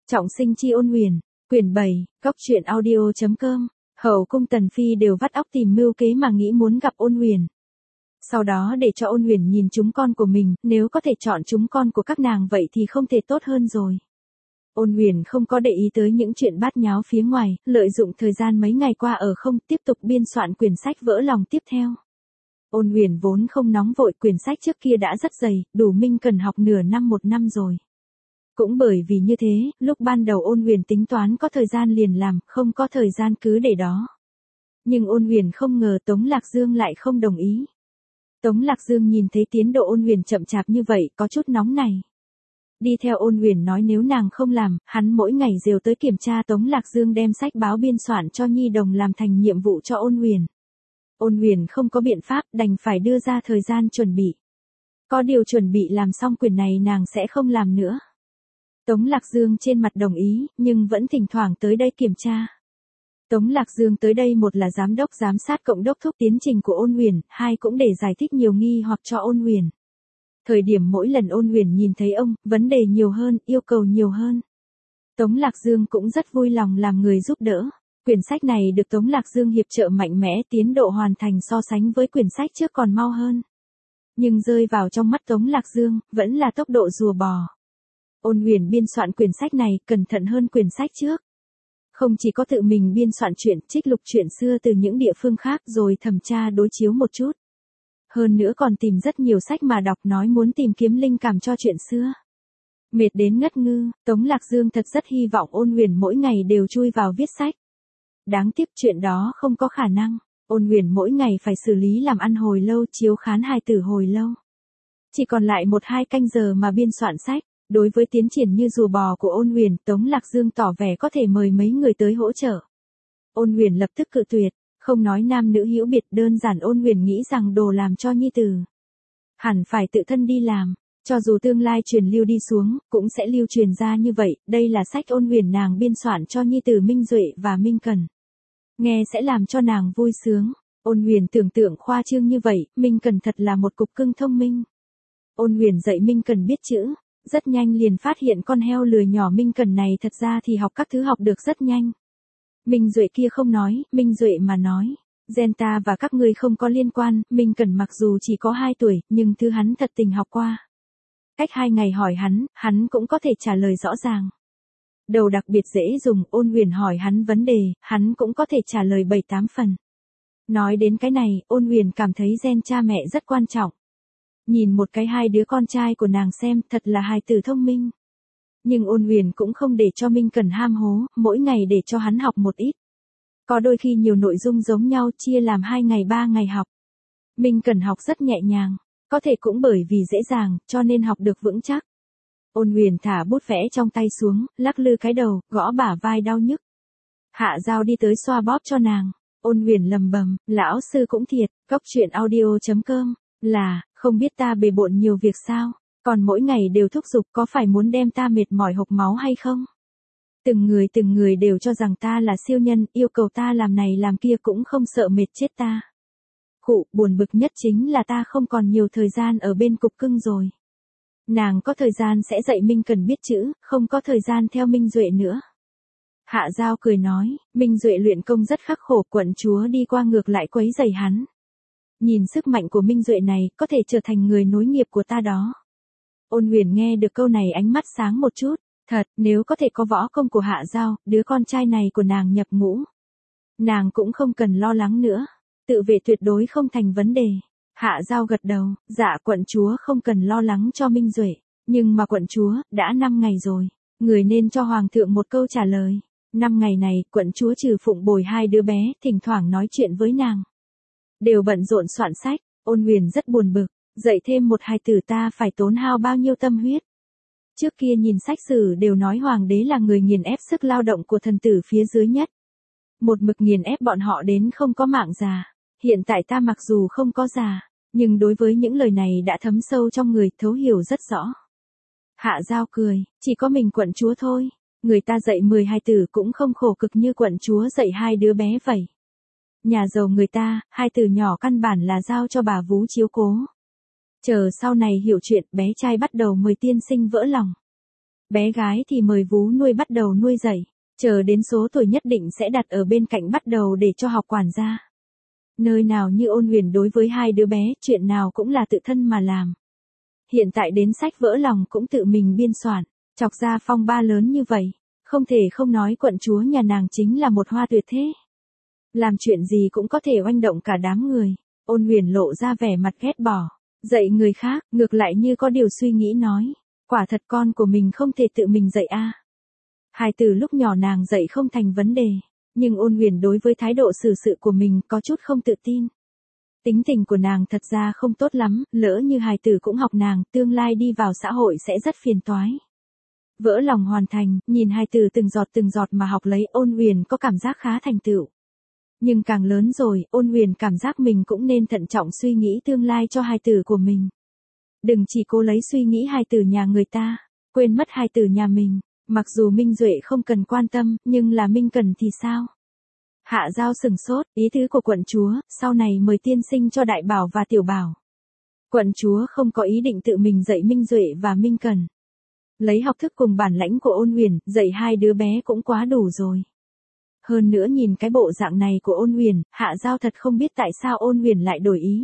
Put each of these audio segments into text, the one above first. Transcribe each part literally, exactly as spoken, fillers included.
Trọng sinh chi ôn huyền, quyển bảy, góc truyện audio chấm com. Hậu cung Tần Phi đều vắt óc tìm mưu kế mà nghĩ muốn gặp ôn huyền. Sau đó để cho ôn huyền nhìn chúng con của mình, nếu có thể chọn chúng con của các nàng vậy thì không thể tốt hơn rồi. Ôn huyền không có để ý tới những chuyện bát nháo phía ngoài, lợi dụng thời gian mấy ngày qua ở không tiếp tục biên soạn quyển sách vỡ lòng tiếp theo. Ôn huyền vốn không nóng vội, quyển sách trước kia đã rất dày, đủ Minh Cần học nửa năm một năm rồi. Cũng bởi vì như thế, lúc ban đầu ôn huyền tính toán có thời gian liền làm, không có thời gian cứ để đó. Nhưng ôn huyền không ngờ Tống Lạc Dương lại không đồng ý. Tống Lạc Dương nhìn thấy tiến độ ôn huyền chậm chạp như vậy, có chút nóng này. Đi theo ôn huyền nói nếu nàng không làm, hắn mỗi ngày rều tới kiểm tra. Tống Lạc Dương đem sách báo biên soạn cho Nhi Đồng làm thành nhiệm vụ cho ôn huyền. Ôn huyền không có biện pháp, đành phải đưa ra thời gian chuẩn bị. Có điều chuẩn bị làm xong quyển này nàng sẽ không làm nữa. Tống Lạc Dương trên mặt đồng ý, nhưng vẫn thỉnh thoảng tới đây kiểm tra. Tống Lạc Dương tới đây một là giám đốc giám sát cộng đốc thúc tiến trình của ôn huyền, hai cũng để giải thích nhiều nghi hoặc cho ôn huyền. Thời điểm mỗi lần ôn huyền nhìn thấy ông, vấn đề nhiều hơn, yêu cầu nhiều hơn. Tống Lạc Dương cũng rất vui lòng làm người giúp đỡ. Quyển sách này được Tống Lạc Dương hiệp trợ mạnh mẽ, tiến độ hoàn thành so sánh với quyển sách trước còn mau hơn. Nhưng rơi vào trong mắt Tống Lạc Dương, vẫn là tốc độ rùa bò. Ôn huyền biên soạn quyển sách này cẩn thận hơn quyển sách trước. Không chỉ có tự mình biên soạn truyện, trích lục truyện xưa từ những địa phương khác rồi thẩm tra đối chiếu một chút. Hơn nữa còn tìm rất nhiều sách mà đọc, nói muốn tìm kiếm linh cảm cho chuyện xưa. Mệt đến ngất ngư, Tống Lạc Dương thật rất hy vọng ôn huyền mỗi ngày đều chui vào viết sách. Đáng tiếc chuyện đó không có khả năng, ôn huyền mỗi ngày phải xử lý làm ăn hồi lâu, chiếu khán hài tử hồi lâu. Chỉ còn lại một hai canh giờ mà biên soạn sách. Đối với tiến triển như rùa bò của ôn huyền, Tống Lạc Dương tỏ vẻ có thể mời mấy người tới hỗ trợ. Ôn huyền lập tức cự tuyệt, không nói nam nữ hữu biệt, đơn giản ôn huyền nghĩ rằng đồ làm cho nhi tử. Hẳn phải tự thân đi làm, cho dù tương lai truyền lưu đi xuống, cũng sẽ lưu truyền ra như vậy. Đây là sách ôn huyền nàng biên soạn cho nhi tử Minh Duệ và Minh Cần. Nghe sẽ làm cho nàng vui sướng. Ôn huyền tưởng tượng khoa trương như vậy, Minh Cần thật là một cục cưng thông minh. Ôn huyền dạy Minh Cần biết chữ. Rất nhanh liền phát hiện con heo lười nhỏ Minh Cần này thật ra thì học các thứ học được rất nhanh. Minh Duệ kia không nói, Minh Duệ mà nói. Gen ta và các ngươi không có liên quan, Minh Cần mặc dù chỉ có hai tuổi, nhưng thứ hắn thật tình học qua. Cách hai ngày hỏi hắn, hắn cũng có thể trả lời rõ ràng. Đầu đặc biệt dễ dùng, ôn huyền hỏi hắn vấn đề, hắn cũng có thể trả lời bảy tám phần. Nói đến cái này, ôn huyền cảm thấy gen cha mẹ rất quan trọng. Nhìn một cái hai đứa con trai của nàng xem, thật là hài tử thông minh. Nhưng ôn huyền cũng không để cho Minh Cần ham hố, mỗi ngày để cho hắn học một ít. Có đôi khi nhiều nội dung giống nhau, chia làm hai ngày ba ngày học. Minh Cần học rất nhẹ nhàng, có thể cũng bởi vì dễ dàng, cho nên học được vững chắc. Ôn huyền thả bút vẽ trong tay xuống, lắc lư cái đầu, gõ bả vai đau nhức. Hạ Giao đi tới xoa bóp cho nàng. Ôn huyền lầm bầm, lão sư cũng thiệt, góc truyện audio chấm com, là, không biết ta bề bộn nhiều việc sao, còn mỗi ngày đều thúc giục, có phải muốn đem ta mệt mỏi hộc máu hay không? Từng người từng người đều cho rằng ta là siêu nhân, yêu cầu ta làm này làm kia cũng không sợ mệt chết ta. Khụ, buồn bực nhất chính là ta không còn nhiều thời gian ở bên cục cưng rồi. Nàng có thời gian sẽ dạy Minh Cần biết chữ, không có thời gian theo Minh Duệ nữa. Hạ Giao cười nói, Minh Duệ luyện công rất khắc khổ, quận chúa đi qua ngược lại quấy rầy hắn. Nhìn sức mạnh của Minh Duệ này, có thể trở thành người nối nghiệp của ta đó. Ôn huyền nghe được câu này ánh mắt sáng một chút, thật, nếu có thể có võ công của Hạ Giao, đứa con trai này của nàng nhập ngũ. Nàng cũng không cần lo lắng nữa, tự vệ tuyệt đối không thành vấn đề. Hạ Giao gật đầu, dạ quận chúa không cần lo lắng cho Minh Duệ, nhưng mà quận chúa, đã năm ngày rồi, người nên cho hoàng thượng một câu trả lời. Năm ngày này, quận chúa trừ phụng bồi hai đứa bé, thỉnh thoảng nói chuyện với nàng. Đều bận rộn soạn sách, ôn huyền rất buồn bực, dạy thêm một hài tử ta phải tốn hao bao nhiêu tâm huyết. Trước kia nhìn sách sử đều nói hoàng đế là người nghiền ép sức lao động của thần tử phía dưới nhất. Một mực nghiền ép bọn họ đến không có mạng già. Hiện tại ta mặc dù không có già, nhưng đối với những lời này đã thấm sâu trong người, thấu hiểu rất rõ. Hạ Giao cười, chỉ có mình quận chúa thôi, người ta dạy mười hài tử cũng không khổ cực như quận chúa dạy hai đứa bé vậy. Nhà giàu người ta, hai từ nhỏ căn bản là giao cho bà vú chiếu cố. Chờ sau này hiểu chuyện, bé trai bắt đầu mời tiên sinh vỡ lòng. Bé gái thì mời vú nuôi bắt đầu nuôi dạy, chờ đến số tuổi nhất định sẽ đặt ở bên cạnh bắt đầu để cho học quản gia. Nơi nào như Ôn Huyền đối với hai đứa bé, chuyện nào cũng là tự thân mà làm. Hiện tại đến sách vỡ lòng cũng tự mình biên soạn, chọc ra phong ba lớn như vậy, không thể không nói quận chúa nhà nàng chính là một hoa tuyệt thế. Làm chuyện gì cũng có thể oanh động cả đám người. Ôn Huyền lộ ra vẻ mặt ghét bỏ, dạy người khác, ngược lại như có điều suy nghĩ nói, quả thật con của mình không thể tự mình dạy a. Hài tử lúc nhỏ nàng dạy không thành vấn đề, nhưng Ôn Huyền đối với thái độ xử sự của mình có chút không tự tin. Tính tình của nàng thật ra không tốt lắm, lỡ như hài tử cũng học nàng, tương lai đi vào xã hội sẽ rất phiền toái. Vỡ lòng hoàn thành, nhìn hài tử từng giọt từng giọt mà học lấy, Ôn Huyền có cảm giác khá thành tựu. Nhưng càng lớn rồi, Ôn Huyền cảm giác mình cũng nên thận trọng suy nghĩ tương lai cho hài tử của mình. Đừng chỉ cố lấy suy nghĩ hài tử nhà người ta, quên mất hài tử nhà mình. Mặc dù Minh Duệ không cần quan tâm, nhưng là Minh Cần thì sao? Hạ Giao sừng sốt, ý tứ của quận chúa, sau này mời tiên sinh cho Đại Bảo và Tiểu Bảo. Quận chúa không có ý định tự mình dạy Minh Duệ và Minh Cần. Lấy học thức cùng bản lãnh của Ôn Huyền, dạy hai đứa bé cũng quá đủ rồi. Hơn nữa nhìn cái bộ dạng này của Ôn Huyền, Hạ Giao thật không biết tại sao Ôn Huyền lại đổi ý.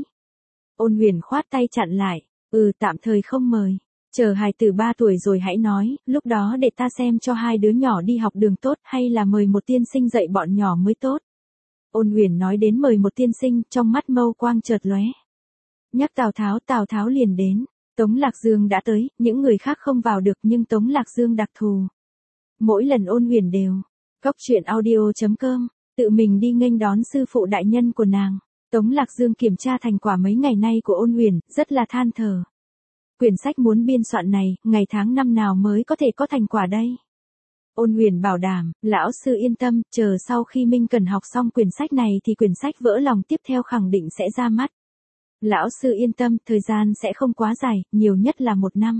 Ôn Huyền khoát tay chặn lại, ừ tạm thời không mời. Chờ hài tử ba tuổi rồi hãy nói, lúc đó để ta xem cho hai đứa nhỏ đi học đường tốt hay là mời một tiên sinh dạy bọn nhỏ mới tốt. Ôn Huyền nói đến mời một tiên sinh, trong mắt mâu quang chợt lóe. Nhắc Tào Tháo, Tào Tháo liền đến. Tống Lạc Dương đã tới, những người khác không vào được nhưng Tống Lạc Dương đặc thù. Mỗi lần Ôn Huyền đều, cóc truyện audio chấm com, tự mình đi nghênh đón sư phụ đại nhân của nàng. Tống Lạc Dương kiểm tra thành quả mấy ngày nay của Ôn Huyền, rất là than thở. Quyển sách muốn biên soạn này, ngày tháng năm nào mới có thể có thành quả đây? Ôn Huyền bảo đảm, lão sư yên tâm, chờ sau khi Minh Cần học xong quyển sách này thì quyển sách vỡ lòng tiếp theo khẳng định sẽ ra mắt. Lão sư yên tâm, thời gian sẽ không quá dài, nhiều nhất là một năm.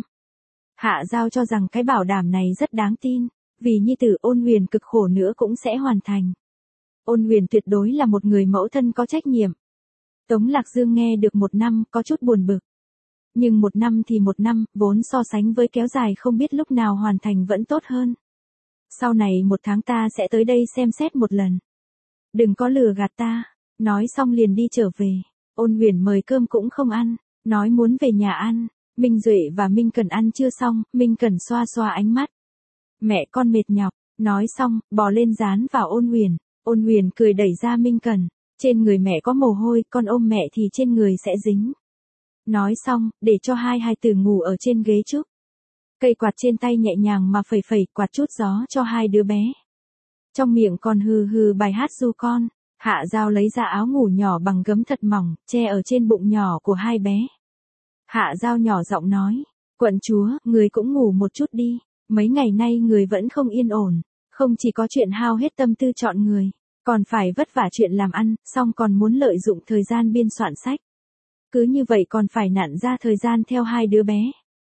Hạ Giao cho rằng cái bảo đảm này rất đáng tin, vì nhi tử Ôn Huyền cực khổ nữa cũng sẽ hoàn thành. Ôn Huyền tuyệt đối là một người mẫu thân có trách nhiệm. Tống Lạc Dương nghe được một năm, có chút buồn bực. Nhưng một năm thì một năm, vốn so sánh với kéo dài không biết lúc nào hoàn thành vẫn tốt hơn. Sau này một tháng ta sẽ tới đây xem xét một lần. Đừng có lừa gạt ta. Nói xong liền đi trở về. Ôn Huyền mời cơm cũng không ăn, nói muốn về nhà ăn. Minh Duệ và Minh Cần ăn chưa xong, Minh Cần xoa xoa ánh mắt. Mẹ con mệt nhọc, nói xong, bò lên dán vào Ôn Huyền. Ôn Huyền cười đẩy ra Minh Cần. Trên người mẹ có mồ hôi, con ôm mẹ thì trên người sẽ dính. Nói xong, để cho hai hài tử ngủ ở trên ghế trúc. Cây quạt trên tay nhẹ nhàng mà phẩy phẩy, quạt chút gió cho hai đứa bé. Trong miệng còn hừ hừ bài hát ru con. Hạ Giao lấy ra áo ngủ nhỏ bằng gấm thật mỏng, che ở trên bụng nhỏ của hai bé. Hạ Giao nhỏ giọng nói, quận chúa, người cũng ngủ một chút đi. Mấy ngày nay người vẫn không yên ổn, không chỉ có chuyện hao hết tâm tư chọn người, còn phải vất vả chuyện làm ăn, xong còn muốn lợi dụng thời gian biên soạn sách. Cứ như vậy còn phải nặn ra thời gian theo hai đứa bé.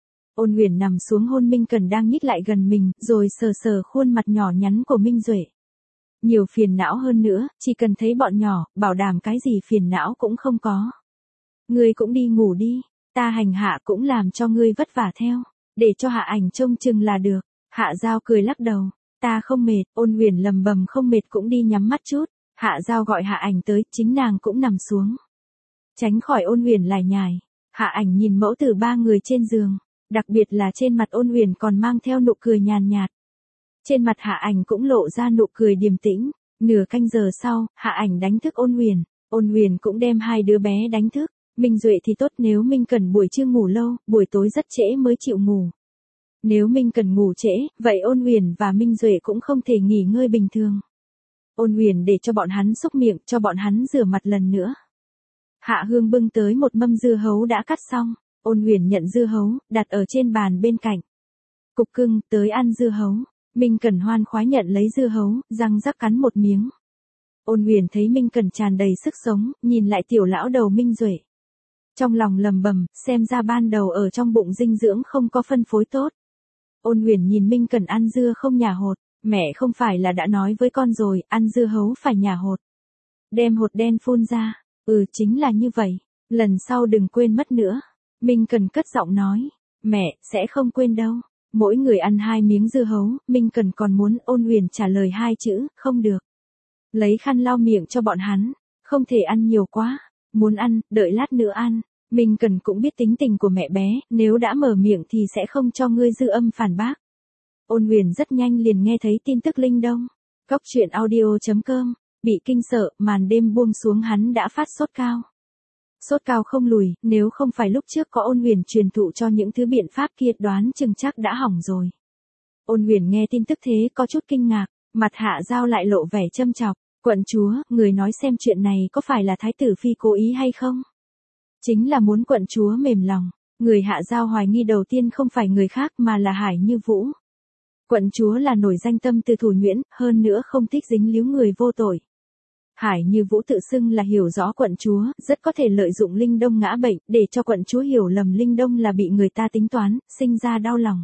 Ôn Huyền nằm xuống hôn Minh Cần đang nhích lại gần mình, rồi sờ sờ khuôn mặt nhỏ nhắn của Minh Duệ. Nhiều phiền não hơn nữa, chỉ cần thấy bọn nhỏ, bảo đảm cái gì phiền não cũng không có. Ngươi cũng đi ngủ đi, ta hành hạ cũng làm cho ngươi vất vả theo, để cho Hạ Ảnh trông chừng là được. Hạ Giao cười lắc đầu, ta không mệt. Ôn Huyền lầm bầm không mệt cũng đi nhắm mắt chút. Hạ Giao gọi Hạ Ảnh tới, chính nàng cũng nằm xuống. Tránh khỏi Ôn Huyền lải nhải, Hạ Ảnh nhìn mẫu tử ba người trên giường, đặc biệt là trên mặt Ôn Huyền còn mang theo nụ cười nhàn nhạt. Trên mặt Hạ Ảnh cũng lộ ra nụ cười điềm tĩnh. Nửa canh giờ sau, Hạ Ảnh đánh thức Ôn Huyền, Ôn Huyền cũng đem hai đứa bé đánh thức. Minh Duệ thì tốt, nếu Minh Cần buổi trưa ngủ lâu, buổi tối rất trễ mới chịu ngủ. Nếu Minh Cần ngủ trễ, vậy Ôn Huyền và Minh Duệ cũng không thể nghỉ ngơi bình thường. Ôn Huyền để cho bọn hắn xúc miệng, cho bọn hắn rửa mặt lần nữa. Hạ Hương bưng tới một mâm dưa hấu đã cắt xong. Ôn Huyền nhận dưa hấu, đặt ở trên bàn bên cạnh. Cục cưng, tới ăn dưa hấu. Minh Cần hoan khoái nhận lấy dưa hấu, răng rắc cắn một miếng. Ôn Huyền thấy Minh Cần tràn đầy sức sống, nhìn lại tiểu lão đầu Minh Duệ. Trong lòng lầm bầm, xem ra ban đầu ở trong bụng dinh dưỡng không có phân phối tốt. Ôn Huyền nhìn Minh Cần ăn dưa không nhả hột, mẹ không phải là đã nói với con rồi, ăn dưa hấu phải nhả hột. Đem hột đen phun ra, ừ chính là như vậy, lần sau đừng quên mất nữa. Minh Cần cất giọng nói, mẹ, sẽ không quên đâu. Mỗi người ăn hai miếng dưa hấu, Minh Cần còn muốn. Ôn Huyền trả lời hai chữ, không được. Lấy khăn lau miệng cho bọn hắn, không thể ăn nhiều quá, muốn ăn, đợi lát nữa ăn. Minh Cần cũng biết tính tình của mẹ bé, nếu đã mở miệng thì sẽ không cho ngươi dư âm phản bác. Ôn Huyền rất nhanh liền nghe thấy tin tức Linh Đông. Cóc truyện audio chấm com, bị kinh sợ, màn đêm buông xuống hắn đã phát sốt cao. Sốt cao không lùi, nếu không phải lúc trước có Ôn Huyền truyền thụ cho những thứ biện pháp kia đoán chừng chắc đã hỏng rồi. Ôn Huyền nghe tin tức thế có chút kinh ngạc, mặt Hạ Giao lại lộ vẻ châm chọc. Quận chúa, người nói xem chuyện này có phải là Thái tử Phi cố ý hay không? Chính là muốn quận chúa mềm lòng. Người Hạ Giao hoài nghi đầu tiên không phải người khác mà là Hải Như Vũ. Quận chúa là nổi danh tâm tư thủ nhuyễn, hơn nữa không thích dính líu người vô tội. Hải Như Vũ tự xưng là hiểu rõ quận chúa, rất có thể lợi dụng Linh Đông ngã bệnh, để cho quận chúa hiểu lầm Linh Đông là bị người ta tính toán, sinh ra đau lòng.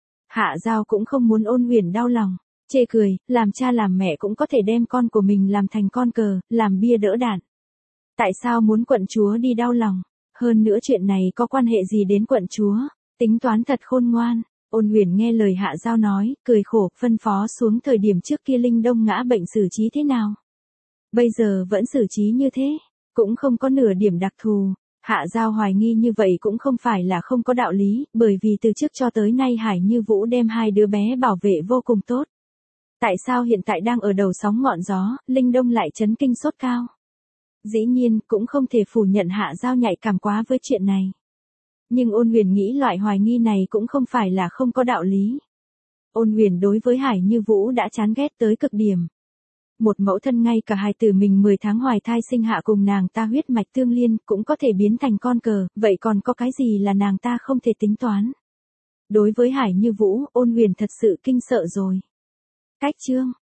Hạ Giao cũng không muốn Ôn Huyền đau lòng, chê cười, làm cha làm mẹ cũng có thể đem con của mình làm thành con cờ, làm bia đỡ đạn. Tại sao muốn quận chúa đi đau lòng? Hơn nữa chuyện này có quan hệ gì đến quận chúa? Tính toán thật khôn ngoan. Ôn Huyền nghe lời Hạ Giao nói, cười khổ, phân phó xuống thời điểm trước kia Linh Đông ngã bệnh xử trí thế nào. Bây giờ vẫn xử trí như thế, cũng không có nửa điểm đặc thù. Hạ Giao hoài nghi như vậy cũng không phải là không có đạo lý, bởi vì từ trước cho tới nay Hải Như Vũ đem hai đứa bé bảo vệ vô cùng tốt. Tại sao hiện tại đang ở đầu sóng ngọn gió, Linh Đông lại chấn kinh sốt cao? Dĩ nhiên, cũng không thể phủ nhận Hạ Giao nhạy cảm quá với chuyện này. Nhưng Ôn Huyền nghĩ loại hoài nghi này cũng không phải là không có đạo lý. Ôn Huyền đối với Hải Như Vũ đã chán ghét tới cực điểm. Một mẫu thân ngay cả hài tử mình mười tháng hoài thai sinh hạ cùng nàng ta huyết mạch tương liên cũng có thể biến thành con cờ, vậy còn có cái gì là nàng ta không thể tính toán? Đối với Hải Như Vũ, Ôn Huyền thật sự kinh sợ rồi. Cách chương